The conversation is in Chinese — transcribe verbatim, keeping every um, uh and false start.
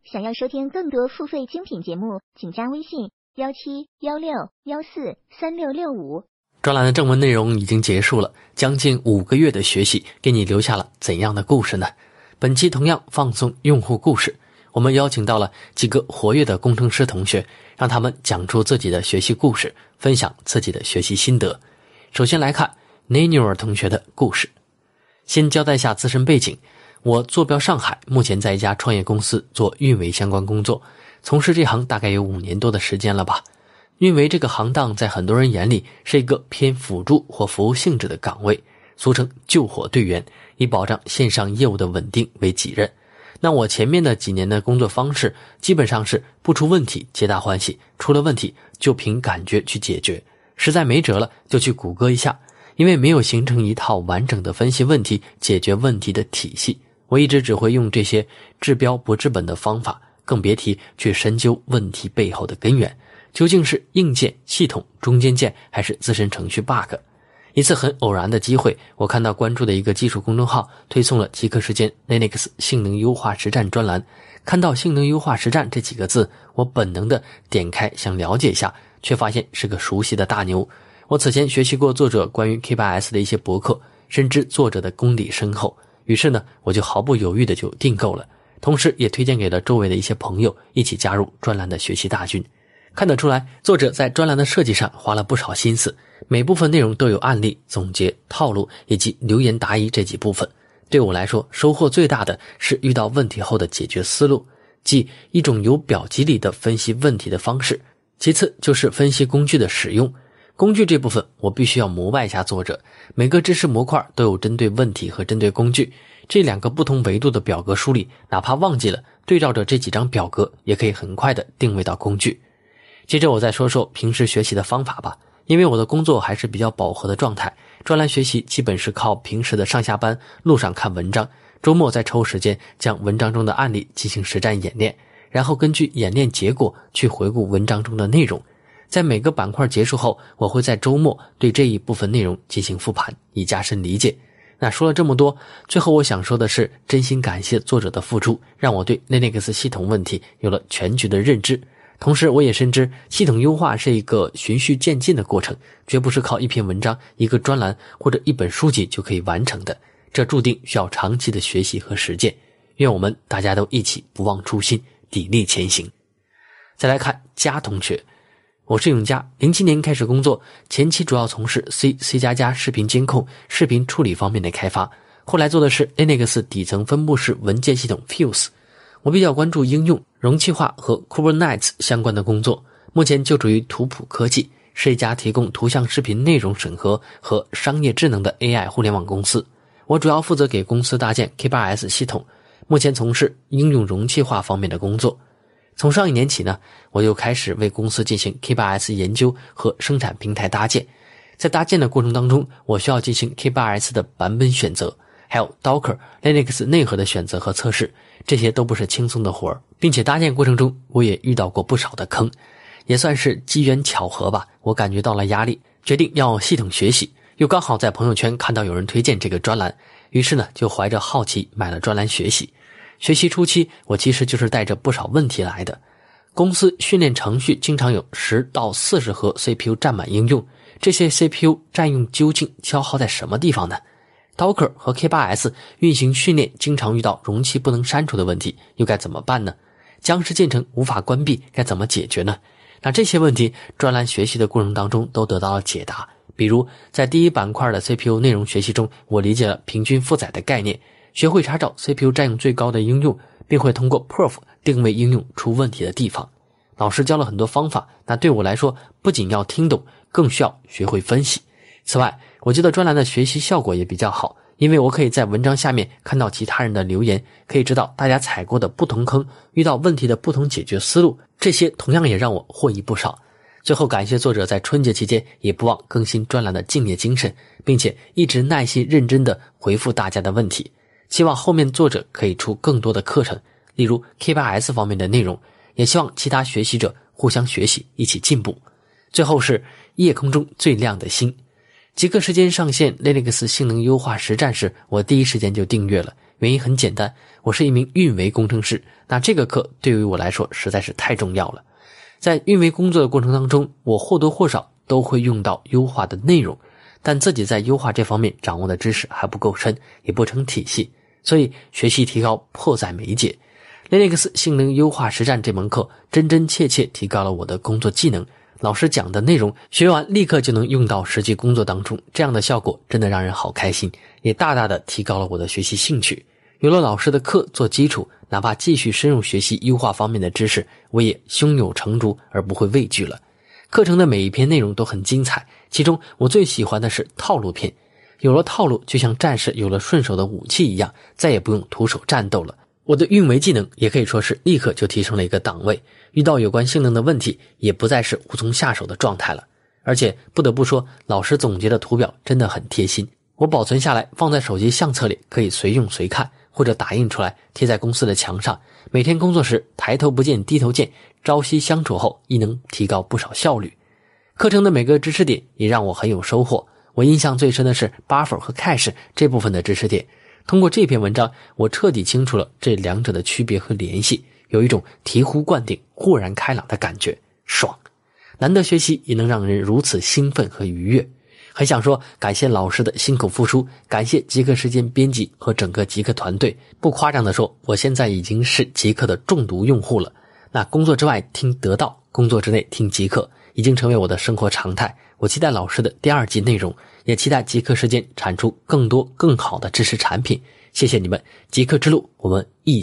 想要收听更多付费精品节目，请加微信幺七幺六幺四三六六五。 专栏的正文内容已经结束了，将近五个月的学习给你留下了怎样的故事呢？本期同样放送用户故事，我们邀请到了几个活跃的工程师同学，让他们讲出自己的学习故事，分享自己的学习心得。首先来看 Nanuer 同学的故事。先交代一下自身背景，我坐标上海，目前在一家创业公司做运维相关工作，从事这行大概有五年多的时间了吧。运维这个行当在很多人眼里是一个偏辅助或服务性质的岗位，俗称救火队员，以保障线上业务的稳定为己任。那我前面的几年的工作方式基本上是不出问题皆大欢喜，出了问题就凭感觉去解决，实在没辙了就去谷歌一下。因为没有形成一套完整的分析问题解决问题的体系，我一直只会用这些治标不治本的方法，更别提去深究问题背后的根源，究竟是硬件、系统、中间件还是自身程序 bug。 一次很偶然的机会，我看到关注的一个技术公众号推送了极客时间 Linux 性能优化实战专栏，看到性能优化实战这几个字，我本能的点开想了解一下，却发现是个熟悉的大牛。我此前学习过作者关于 K 八 S 的一些博客，深知作者的功底深厚，于是呢，我就毫不犹豫的就订购了，同时也推荐给了周围的一些朋友，一起加入专栏的学习大军。看得出来，作者在专栏的设计上花了不少心思，每部分内容都有案例、总结、套路以及留言答疑这几部分。对我来说，收获最大的是遇到问题后的解决思路，即一种有表及里的分析问题的方式。其次就是分析工具的使用。工具这部分我必须要膜拜一下作者，每个知识模块都有针对问题和针对工具，这两个不同维度的表格梳理，哪怕忘记了，对照着这几张表格也可以很快的定位到工具。接着我再说说平时学习的方法吧，因为我的工作还是比较饱和的状态，专栏学习基本是靠平时的上下班路上看文章，周末再抽时间将文章中的案例进行实战演练，然后根据演练结果去回顾文章中的内容。在每个板块结束后，我会在周末对这一部分内容进行复盘，以加深理解。那说了这么多，最后我想说的是，真心感谢作者的付出，让我对 Linux 系统问题有了全局的认知。同时我也深知，系统优化是一个循序渐进的过程，绝不是靠一篇文章、一个专栏或者一本书籍就可以完成的，这注定需要长期的学习和实践。愿我们大家都一起不忘初心，砥砺前行。再来看佳同学，我是永嘉，零七年开始工作，前期主要从事 C、C++ 视频监控、视频处理方面的开发，后来做的是 Linux 底层分布式文件系统 Fuse。我比较关注应用、容器化和 Kubernetes 相关的工作，目前就职于图谱科技，是一家提供图像视频内容审核和商业智能的 A I 互联网公司。我主要负责给公司搭建 K 八 S 系统，目前从事应用容器化方面的工作。从上一年起呢，我就开始为公司进行 K 八 S 研究和生产平台搭建。在搭建的过程当中，我需要进行 K 八 S 的版本选择，还有 Docker、Linux 内核的选择和测试，这些都不是轻松的活儿，并且搭建过程中我也遇到过不少的坑，也算是机缘巧合吧，我感觉到了压力，决定要系统学习，又刚好在朋友圈看到有人推荐这个专栏，于是呢就怀着好奇买了专栏学习。学习初期，我其实就是带着不少问题来的。公司训练程序经常有十到四十核 C P U 占满应用，这些 C P U 占用究竟消耗在什么地方呢？ Docker 和 K 八 S 运行训练经常遇到容器不能删除的问题，又该怎么办呢？僵尸建成无法关闭，该怎么解决呢？那这些问题专栏学习的过程当中都得到了解答。比如在第一板块的 C P U 内容学习中，我理解了平均负载的概念，学会查找 C P U 占用最高的应用，并会通过 Perf 定位应用出问题的地方。老师教了很多方法，那对我来说不仅要听懂，更需要学会分析。此外，我觉得专栏的学习效果也比较好，因为我可以在文章下面看到其他人的留言，可以知道大家踩过的不同坑，遇到问题的不同解决思路，这些同样也让我获益不少。最后感谢作者在春节期间也不忘更新专栏的敬业精神，并且一直耐心认真地回复大家的问题。希望后面作者可以出更多的课程，例如 K 八 S 方面的内容，也希望其他学习者互相学习，一起进步。最后是夜空中最亮的星，极客时间上线 Linux 性能优化实战时，我第一时间就订阅了， 原因很简单，我是一名运维工程师，那这个课对于我来说实在是太重要了。在运维工作的过程当中，我或多或少都会用到优化的内容，但自己在优化这方面掌握的知识还不够深，也不成体系，所以学习提高迫在眉睫。Linux 性能优化实战这门课真真切切提高了我的工作技能，老师讲的内容学完立刻就能用到实际工作当中，这样的效果真的让人好开心，也大大的提高了我的学习兴趣。有了老师的课做基础，哪怕继续深入学习优化方面的知识，我也胸有成竹而不会畏惧了。课程的每一篇内容都很精彩，其中我最喜欢的是套路篇。有了套路，就像战士有了顺手的武器一样，再也不用徒手战斗了。我的运维技能也可以说是立刻就提升了一个档位，遇到有关性能的问题也不再是无从下手的状态了。而且不得不说，老师总结的图表真的很贴心，我保存下来放在手机相册里，可以随用随看，或者打印出来贴在公司的墙上，每天工作时抬头不见低头见，朝夕相处后亦能提高不少效率。课程的每个知识点也让我很有收获，我印象最深的是 buffer 和 cache 这部分的知识点。通过这篇文章，我彻底清楚了这两者的区别和联系，有一种醍醐灌顶、豁然开朗的感觉，爽！难得学习也能让人如此兴奋和愉悦。很想说感谢老师的辛苦付出，感谢极客时间编辑和整个极客团队。不夸张地说，我现在已经是极客的重度用户了。那工作之外听得到，工作之内听极客，已经成为我的生活常态。我期待老师的第二季内容，也期待极客时间产出更多更好的知识产品。谢谢你们，极客之路我们一